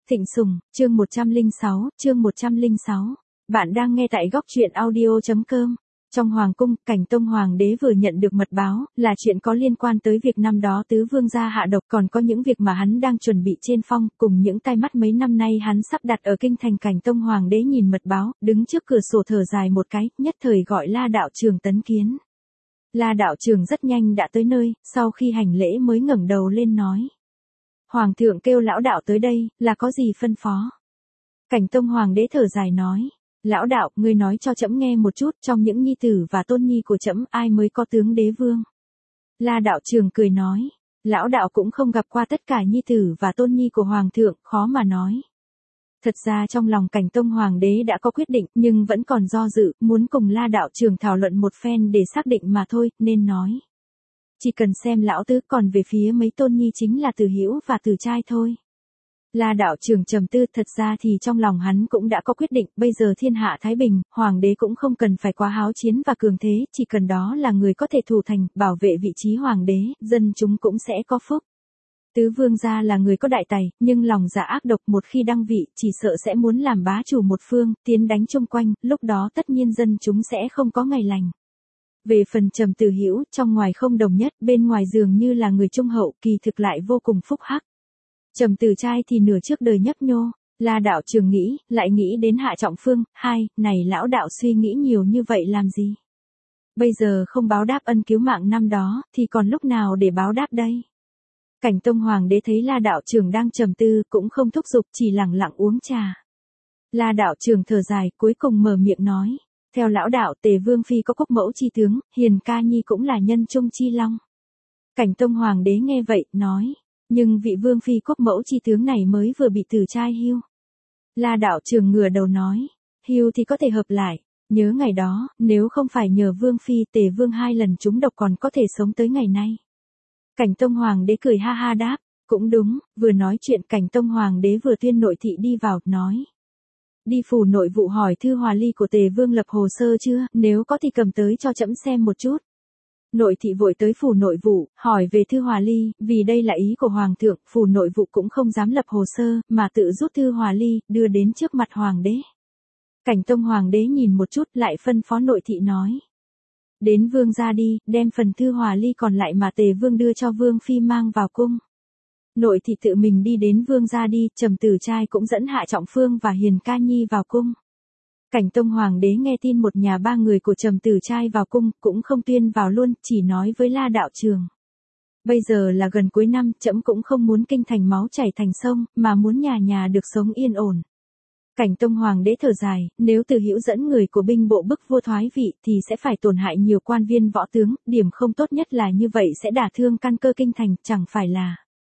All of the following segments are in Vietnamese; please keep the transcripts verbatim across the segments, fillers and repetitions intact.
Thịnh Sùng, chương một trăm lẻ sáu, chương một trăm lẻ sáu. Bạn đang nghe tại góc truyện audio chấm com. Trong hoàng cung, Cảnh Tông hoàng đế vừa nhận được mật báo, là chuyện có liên quan tới việc năm đó tứ vương gia hạ độc, còn có những việc mà hắn đang chuẩn bị trên phong, cùng những tai mắt mấy năm nay hắn sắp đặt ở kinh thành. Cảnh Tông hoàng đế nhìn mật báo, đứng trước cửa sổ thở dài một cái, nhất thời gọi La đạo trưởng tấn kiến. La đạo trưởng rất nhanh đã tới nơi, sau khi hành lễ mới ngẩng đầu lên nói: Hoàng thượng kêu lão đạo tới đây, là có gì phân phó? Cảnh Tông hoàng đế thở dài nói: Lão đạo, ngươi nói cho trẫm nghe một chút, trong những nhi tử và tôn nhi của trẫm ai mới có tướng đế vương? La đạo trưởng cười nói: Lão đạo cũng không gặp qua tất cả nhi tử và tôn nhi của hoàng thượng, khó mà nói. Thật ra trong lòng Cảnh Tông hoàng đế đã có quyết định, nhưng vẫn còn do dự, muốn cùng La đạo trưởng thảo luận một phen để xác định mà thôi, nên nói: Chỉ cần xem lão tứ, còn về phía mấy tôn nhi chính là Từ Hữu và Từ Trai thôi. La đạo trưởng trầm tư, thật ra thì trong lòng hắn cũng đã có quyết định, bây giờ thiên hạ thái bình, hoàng đế cũng không cần phải quá háo chiến và cường thế, chỉ cần đó là người có thể thủ thành, bảo vệ vị trí hoàng đế, dân chúng cũng sẽ có phúc. Tứ vương gia là người có đại tài, nhưng lòng dạ ác độc, một khi đăng vị, chỉ sợ sẽ muốn làm bá chủ một phương, tiến đánh chung quanh, lúc đó tất nhiên dân chúng sẽ không có ngày lành. Về phần Trầm Từ Hữu, trong ngoài không đồng nhất, bên ngoài dường như là người trung hậu, kỳ thực lại vô cùng phúc hắc. Trầm Từ Trai thì nửa trước đời nhấp nhô. La đạo trưởng nghĩ, lại nghĩ đến Hạ Trọng Phương, hai, này lão đạo suy nghĩ nhiều như vậy làm gì? Bây giờ không báo đáp ân cứu mạng năm đó, thì còn lúc nào để báo đáp đây? Cảnh Tông hoàng đế thấy La đạo trưởng đang trầm tư, cũng không thúc giục, chỉ lặng lặng uống trà. La đạo trưởng thở dài, cuối cùng mở miệng nói: Theo lão đạo, Tề Vương phi có quốc mẫu chi tướng, Hiền Ca Nhi cũng là nhân trung chi long. Cảnh Tông hoàng đế nghe vậy, nói: Nhưng vị Vương phi quốc mẫu chi tướng này mới vừa bị Từ Trai hưu. La đạo trưởng ngửa đầu nói: Hưu thì có thể hợp lại. Nhớ ngày đó, nếu không phải nhờ Vương phi, Tề Vương hai lần trúng độc còn có thể sống tới ngày nay. Cảnh Tông hoàng đế cười ha ha đáp: Cũng đúng. Vừa nói chuyện, Cảnh Tông hoàng đế vừa tuyên nội thị đi vào, nói: Đi phủ nội vụ hỏi thư hòa ly của Tề Vương lập hồ sơ chưa, nếu có thì cầm tới cho trẫm xem một chút. Nội thị vội tới phủ nội vụ, hỏi về thư hòa ly, vì đây là ý của hoàng thượng, phủ nội vụ cũng không dám lập hồ sơ, mà tự rút thư hòa ly, đưa đến trước mặt hoàng đế. Cảnh Tông hoàng đế nhìn một chút, lại phân phó nội thị nói: Đến vương gia đi, đem phần thư hòa ly còn lại mà Tề Vương đưa cho Vương phi mang vào cung. Nội thị tự mình đi đến vương gia đi, Trầm Từ Trai cũng dẫn Hạ Trọng Phương và Hiền Ca Nhi vào cung. Cảnh Tông hoàng đế nghe tin một nhà ba người của Trầm Từ Trai vào cung, cũng không tuyên vào luôn, chỉ nói với La đạo trưởng: Bây giờ là gần cuối năm, trẫm cũng không muốn kinh thành máu chảy thành sông, mà muốn nhà nhà được sống yên ổn. Cảnh Tông hoàng đế thở dài, nếu Từ Hữu dẫn người của binh bộ bức vua thoái vị thì sẽ phải tổn hại nhiều quan viên võ tướng, điểm không tốt nhất là như vậy sẽ đả thương căn cơ kinh thành, chẳng phải là.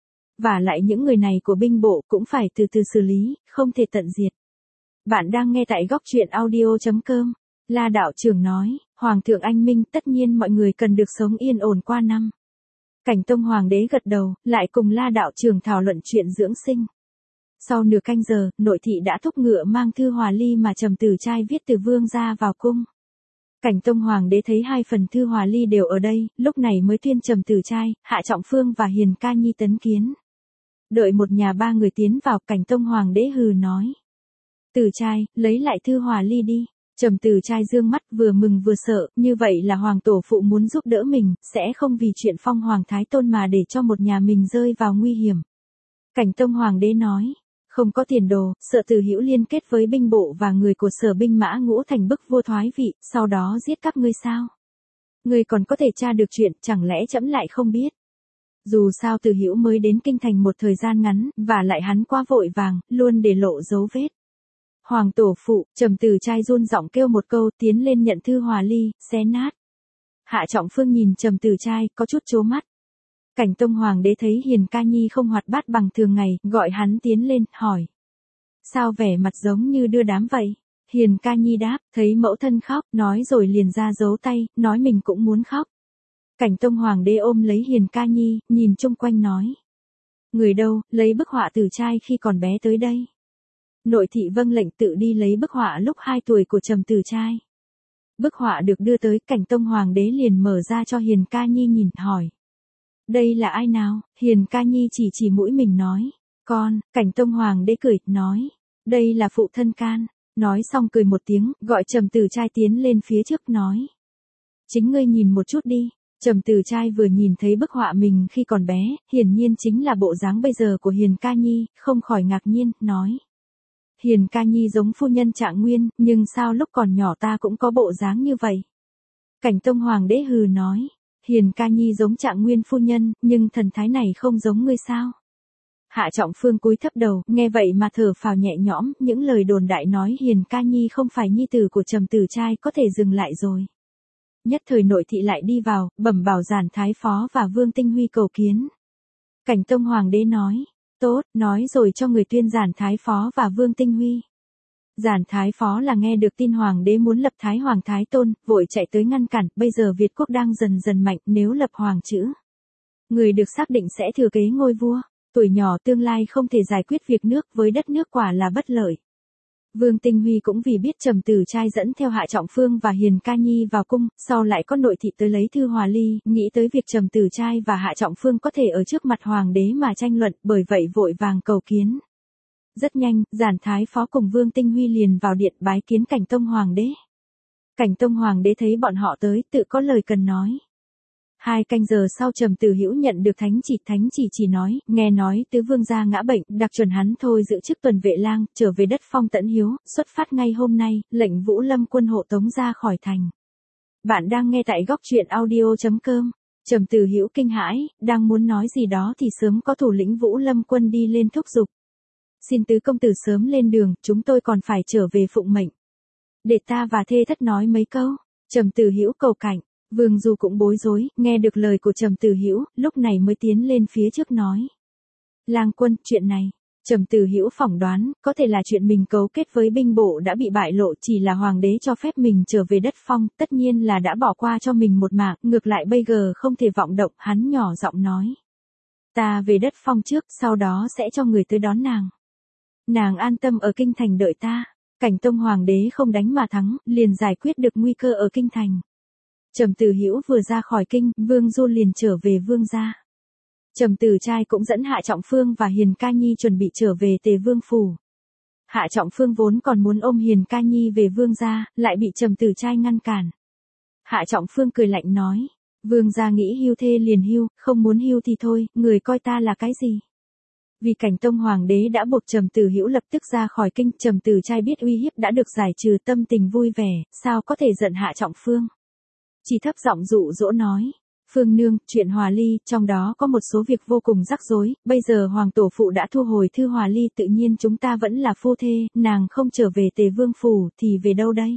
Và lại những người này của binh bộ cũng phải từ từ xử lý, không thể tận diệt. Bạn đang nghe tại góc truyện audio chấm com. La đạo trưởng nói: Hoàng thượng anh minh, tất nhiên mọi người cần được sống yên ổn qua năm. Cảnh Tông hoàng đế gật đầu, lại cùng La đạo trưởng thảo luận chuyện dưỡng sinh. Sau nửa canh giờ, nội thị đã thúc ngựa mang thư hòa ly mà Trầm Từ Trai viết từ vương gia vào cung. Cảnh Tông hoàng đế thấy hai phần thư hòa ly đều ở đây, lúc này mới tuyên Trầm Từ Trai, Hạ Trọng Phương và Hiền Ca Nhi tấn kiến. Đợi một nhà ba người tiến vào, Cảnh Tông hoàng đế hừ nói: Từ Trai, lấy lại thư hòa ly đi. Trầm Từ Trai dương mắt, vừa mừng vừa sợ, như vậy là hoàng tổ phụ muốn giúp đỡ mình, sẽ không vì chuyện phong hoàng thái tôn mà để cho một nhà mình rơi vào nguy hiểm. Cảnh Tông hoàng đế nói: Không có tiền đồ, sợ Từ Hữu liên kết với binh bộ và người của Sở binh mã Ngũ thành bức vua thoái vị, sau đó giết các ngươi sao? Ngươi còn có thể tra được chuyện, chẳng lẽ trẫm lại không biết? Dù sao Từ Hữu mới đến kinh thành một thời gian ngắn, và lại hắn quá vội vàng, luôn để lộ dấu vết. Hoàng tổ phụ, Trầm Từ Trai run giọng kêu một câu, tiến lên nhận thư hòa ly, xé nát. Hạ Trọng Phương nhìn Trầm Từ Trai, có chút trố mắt. Cảnh Tông hoàng đế thấy Hiền Ca Nhi không hoạt bát bằng thường ngày, gọi hắn tiến lên, hỏi: Sao vẻ mặt giống như đưa đám vậy? Hiền Ca Nhi đáp, thấy mẫu thân khóc, nói rồi liền ra giấu tay, nói mình cũng muốn khóc. Cảnh Tông hoàng đế ôm lấy Hiền Ca Nhi, nhìn chung quanh nói: Người đâu, lấy bức họa Từ Trai khi còn bé tới đây. Nội thị vâng lệnh tự đi lấy bức họa lúc hai tuổi của Trầm Từ Trai. Bức họa được đưa tới, Cảnh Tông hoàng đế liền mở ra cho Hiền Ca Nhi nhìn, hỏi: Đây là ai nào? Hiền Ca Nhi chỉ chỉ mũi mình nói: Con, Cảnh Tông Hoàng đế cười, nói. Đây là phụ thân can. Nói xong cười một tiếng, gọi Trầm Tử Trai tiến lên phía trước nói. Chính ngươi nhìn một chút đi. Trầm Tử Trai vừa nhìn thấy bức họa mình khi còn bé, hiển nhiên chính là bộ dáng bây giờ của Hiền Ca Nhi, không khỏi ngạc nhiên, nói. Hiền Ca Nhi giống phu nhân Trạng Nguyên, nhưng sao lúc còn nhỏ ta cũng có bộ dáng như vậy? Cảnh Tông Hoàng đế hừ nói. Hiền Ca Nhi giống Trạng Nguyên phu nhân, nhưng thần thái này không giống ngươi sao? Hạ Trọng Phương cúi thấp đầu, nghe vậy mà thở phào nhẹ nhõm, những lời đồn đại nói Hiền Ca Nhi không phải nhi tử của Trầm Tử Trai có thể dừng lại rồi. Nhất thời nội thị lại đi vào, bẩm bảo Giản Thái Phó và Vương Tinh Huy cầu kiến. Cảnh Tông Hoàng đế nói, tốt, nói rồi cho người tuyên Giản Thái Phó và Vương Tinh Huy. Giản Thái Phó là nghe được tin Hoàng đế muốn lập Thái Hoàng Thái Tôn, vội chạy tới ngăn cản, bây giờ Việt quốc đang dần dần mạnh, nếu lập Hoàng chữ. Người được xác định sẽ thừa kế ngôi vua, tuổi nhỏ tương lai không thể giải quyết việc nước với đất nước quả là bất lợi. Vương Tinh Huy cũng vì biết Trầm Tử Trai dẫn theo Hạ Trọng Phương và Hiền Ca Nhi vào cung, sau lại có nội thị tới lấy thư hòa ly, nghĩ tới việc Trầm Tử Trai và Hạ Trọng Phương có thể ở trước mặt Hoàng đế mà tranh luận, bởi vậy vội vàng cầu kiến. Rất nhanh, Giản Thái Phó cùng Vương Tinh Huy liền vào điện bái kiến Cảnh Tông Hoàng đế. Cảnh Tông Hoàng đế thấy bọn họ tới, tự có lời cần nói. Hai canh giờ sau Trầm Tử Hữu nhận được thánh chỉ, thánh chỉ chỉ nói, nghe nói tứ vương gia ngã bệnh, đặc chuẩn hắn thôi giữ chức tuần vệ lang, trở về đất Phong Tẫn Hiếu, xuất phát ngay hôm nay, lệnh Vũ Lâm quân hộ tống ra khỏi thành. Bạn đang nghe tại góc truyện audio chấm com. Trầm Tử Hữu kinh hãi, đang muốn nói gì đó thì sớm có thủ lĩnh Vũ Lâm quân đi lên thúc giục. Xin tứ công tử sớm lên đường, chúng tôi còn phải trở về phụng mệnh. Để ta và thê thất nói mấy câu. Trầm Tử Hữu cầu cảnh. Vương Du cũng bối rối, nghe được lời của Trầm Tử Hữu, lúc này mới tiến lên phía trước nói. Lang quân, chuyện này, Trầm Tử Hữu phỏng đoán, có thể là chuyện mình cấu kết với binh bộ đã bị bại lộ, chỉ là hoàng đế cho phép mình trở về đất Phong, tất nhiên là đã bỏ qua cho mình một mạng, ngược lại bây giờ không thể vọng động, hắn nhỏ giọng nói. Ta về đất Phong trước, sau đó sẽ cho người tới đón nàng. Nàng an tâm ở kinh thành đợi ta. Cảnh Tông Hoàng đế không đánh mà thắng, liền giải quyết được nguy cơ ở kinh thành. Trầm Tử Hữu vừa ra khỏi kinh, Vương Du liền trở về Vương gia. Trầm Tử Trai cũng dẫn Hạ Trọng Phương và Hiền Ca Nhi chuẩn bị trở về Tề Vương phủ. Hạ Trọng Phương vốn còn muốn ôm Hiền Ca Nhi về Vương gia, lại bị Trầm Tử Trai ngăn cản. Hạ Trọng Phương cười lạnh nói, Vương gia nghĩ hưu thê liền hưu, không muốn hưu thì thôi, người coi ta là cái gì? Vì Cảnh Tông Hoàng đế đã buộc Trầm Tử Hữu lập tức ra khỏi kinh, Trầm Tử Trai biết uy hiếp đã được giải trừ, tâm tình vui vẻ, sao có thể giận Hạ Trọng Phương. Chỉ thấp giọng dụ dỗ nói, Phương nương, chuyện hòa ly, trong đó có một số việc vô cùng rắc rối, bây giờ Hoàng tổ phụ đã thu hồi thư hòa ly, tự nhiên chúng ta vẫn là phu thê, nàng không trở về Tề Vương phủ, thì về đâu đây?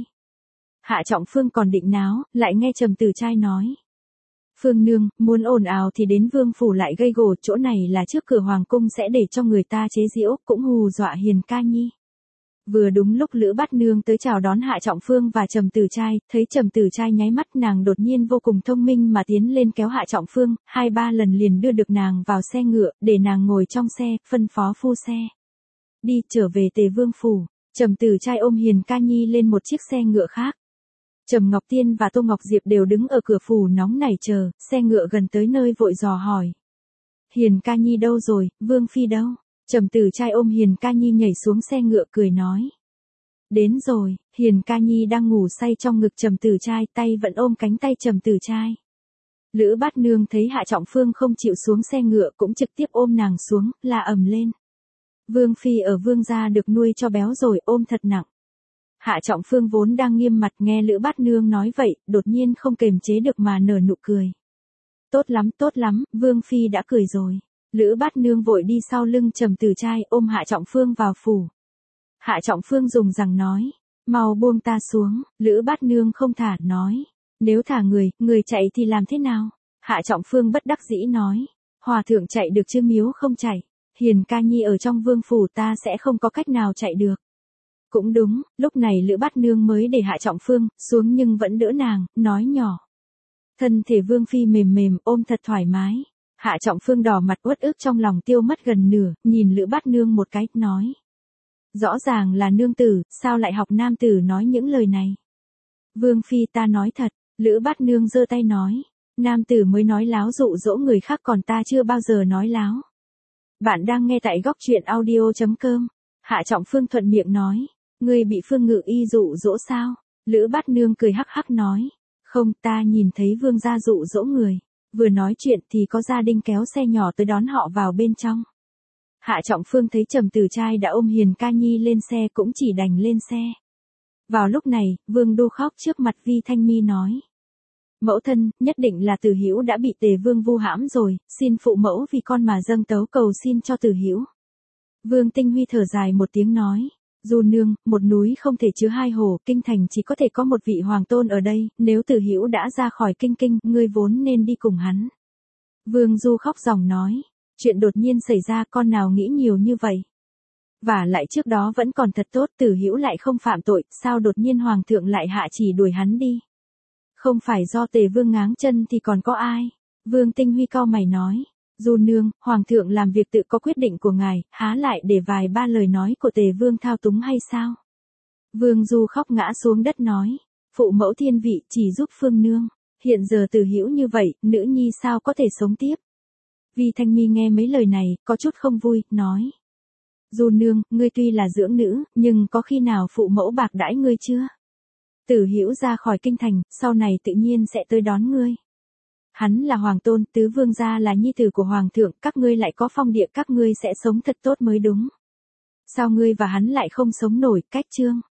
Hạ Trọng Phương còn định náo, lại nghe Trầm Tử Trai nói. Phương nương, muốn ồn ào thì đến Vương phủ lại gây gổ, chỗ này là trước cửa Hoàng cung sẽ để cho người ta chế giễu, cũng hù dọa Hiền Ca Nhi. Vừa đúng lúc Lữ Bát Nương tới chào đón Hạ Trọng Phương và Trầm Tử Trai, thấy Trầm Tử Trai nháy mắt, nàng đột nhiên vô cùng thông minh mà tiến lên kéo Hạ Trọng Phương, hai ba lần liền đưa được nàng vào xe ngựa, để nàng ngồi trong xe, phân phó phu xe. Đi, trở về Tề Vương phủ. Trầm Tử Trai ôm Hiền Ca Nhi lên một chiếc xe ngựa khác. Trầm Ngọc Tiên và Tô Ngọc Diệp đều đứng ở cửa phủ nóng nảy chờ, xe ngựa gần tới nơi vội dò hỏi. Hiền Ca Nhi đâu rồi, Vương Phi đâu? Trầm Tử Trai ôm Hiền Ca Nhi nhảy xuống xe ngựa cười nói. Đến rồi, Hiền Ca Nhi đang ngủ say trong ngực Trầm Tử Trai, tay vẫn ôm cánh tay Trầm Tử Trai. Lữ Bát Nương thấy Hạ Trọng Phương không chịu xuống xe ngựa cũng trực tiếp ôm nàng xuống, la ầm lên. Vương Phi ở Vương gia được nuôi cho béo rồi, ôm thật nặng. Hạ Trọng Phương vốn đang nghiêm mặt nghe Lữ Bát Nương nói vậy, đột nhiên không kềm chế được mà nở nụ cười. Tốt lắm, tốt lắm, Vương Phi đã cười rồi. Lữ Bát Nương vội đi sau lưng Trầm Tử Trai ôm Hạ Trọng Phương vào phủ. Hạ Trọng Phương dùng rằng nói, mau buông ta xuống, Lữ Bát Nương không thả, nói, nếu thả người, người chạy thì làm thế nào? Hạ Trọng Phương bất đắc dĩ nói, Hòa thượng chạy được chứ miếu không chạy, Hiền Ca Nhi ở trong vương phủ ta sẽ không có cách nào chạy được. Cũng đúng, lúc này Lữ Bát Nương mới để Hạ Trọng Phương xuống nhưng vẫn đỡ nàng, nói nhỏ. Thân thể Vương Phi mềm mềm, ôm thật thoải mái. Hạ Trọng Phương đỏ mặt uất ức trong lòng tiêu mất gần nửa, nhìn Lữ Bát Nương một cái, nói. Rõ ràng là nương tử, sao lại học nam tử nói những lời này? Vương Phi ta nói thật, Lữ Bát Nương giơ tay nói. Nam tử mới nói láo dụ dỗ người khác còn ta chưa bao giờ nói láo. Bạn đang nghe tại góc truyện audio chấm com. Hạ Trọng Phương thuận miệng nói. Ngươi bị Phương Ngự Y dụ dỗ sao? Lữ Bát Nương cười hắc hắc nói. Không, ta nhìn thấy vương gia dụ dỗ người. Vừa nói chuyện thì có gia đình kéo xe nhỏ tới đón họ vào bên trong. Hạ Trọng Phương thấy Trầm Tử Trai đã ôm Hiền Ca Nhi lên xe cũng chỉ đành lên xe. Vào lúc này, Vương Đô khóc trước mặt Vi Thanh Mi nói. Mẫu thân, nhất định là Tử Hữu đã bị Tề Vương vu hãm rồi, xin phụ mẫu vì con mà dâng tấu cầu xin cho Tử Hữu. Vương Tinh Huy thở dài một tiếng nói. Du nương, một núi không thể chứa hai hồ, kinh thành chỉ có thể có một vị hoàng tôn ở đây, nếu Tử Hữu đã ra khỏi kinh kinh, ngươi vốn nên đi cùng hắn. Vương Du khóc ròng nói. Chuyện đột nhiên xảy ra, con nào nghĩ nhiều như vậy. Và lại trước đó vẫn còn thật tốt, Tử Hữu lại không phạm tội, sao đột nhiên hoàng thượng lại hạ chỉ đuổi hắn đi. Không phải do Tề Vương ngáng chân thì còn có ai? Vương Tinh Huy cau mày nói. Du nương, hoàng thượng làm việc tự có quyết định của ngài, há lại để vài ba lời nói của Tề Vương thao túng hay sao? Vương Du khóc ngã xuống đất nói. Phụ mẫu thiên vị chỉ giúp Phương nương. Hiện giờ Tử Hữu như vậy, nữ nhi sao có thể sống tiếp? Vi Thanh Mi nghe mấy lời này, có chút không vui, nói. Du nương, ngươi tuy là dưỡng nữ, nhưng có khi nào phụ mẫu bạc đãi ngươi chưa? Tử Hữu ra khỏi kinh thành, sau này tự nhiên sẽ tới đón ngươi. Hắn là hoàng tôn, tứ vương gia là nhi tử của hoàng thượng, các ngươi lại có phong địa, các ngươi sẽ sống thật tốt mới đúng. Sao ngươi và hắn lại không sống nổi, cách trương?